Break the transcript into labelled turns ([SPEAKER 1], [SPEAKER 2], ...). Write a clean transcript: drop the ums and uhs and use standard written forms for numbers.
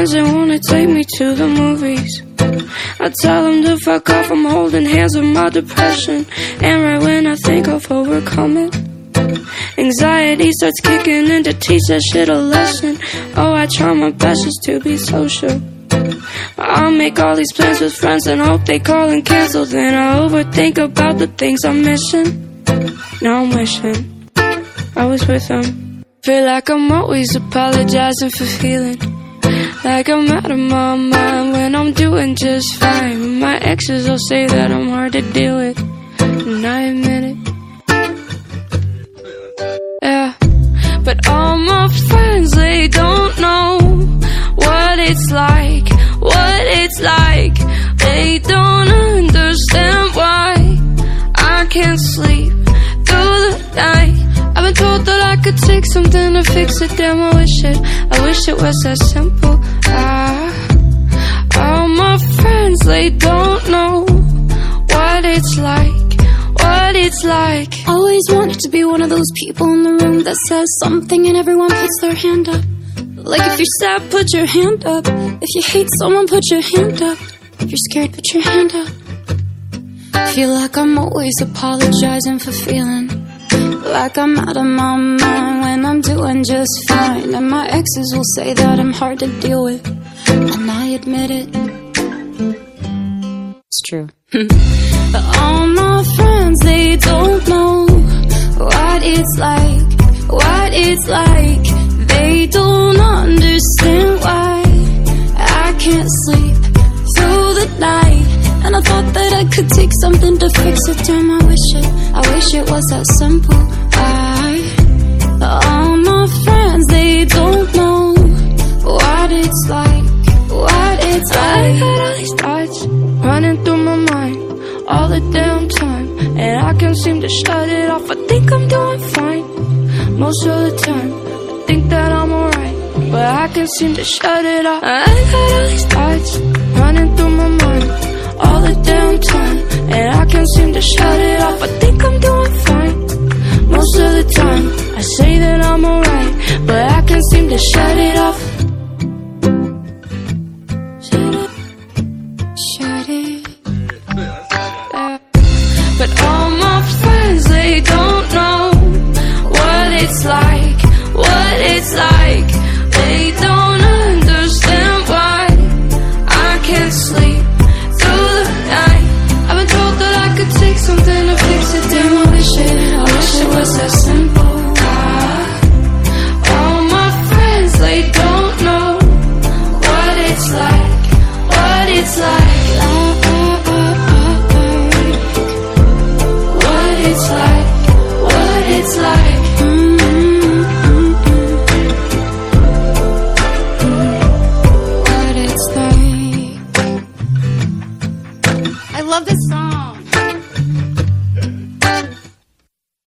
[SPEAKER 1] friends that wanna take me to the movies. I tell them to fuck off, I'm holding hands with my depression. And right when I think I've overcome it, anxiety starts kicking in to teach that shit a lesson. Oh, I try my best just to be social. I'll make all these plans with friends and hope they call and cancel. Then I overthink about the things I'm missing. Now I'm wishing I was with them. Feel like I'm always apologizing for feeling like I'm out of my mind when I'm doing just fine. My exes will say that I'm hard to deal with, and I admit it. Yeah, but all my friends, they don't know what it's like, what it's like. They don't understand why I can't sleep through the night. I've been told that I could take something to fix it. Damn, I wish it was that simple. All my friends, they don't know what it's like, what it's like.
[SPEAKER 2] Always wanted to be one of those people in the room that says something and everyone puts their hand up. Like if you're sad, put your hand up. If you hate someone, put your hand up. If you're scared, put your hand up. Feel like I'm always apologizing for feeling like I'm out of my mind when I'm doing just fine. And my exes will say that I'm hard to deal with, and I admit it. It's true. But all my friends, they don't know what it's like, what it's like. They don't understand why I can't sleep through the night. And I thought that I could take something to fix it. Damn, I wish it was that simple. All my friends, they don't know what it's like, what it's like.
[SPEAKER 1] I got all these thoughts running through my mind all the damn time, and I can't seem to shut it off. I think I'm doing fine most of the time. I think that I'm alright, but I can't seem to shut it off. I got all these thoughts running through my mind all the damn time, and I can't seem to shut it off. I think I'm doing fine most of the time. I say that I'm alright, but I can't seem to shut it off.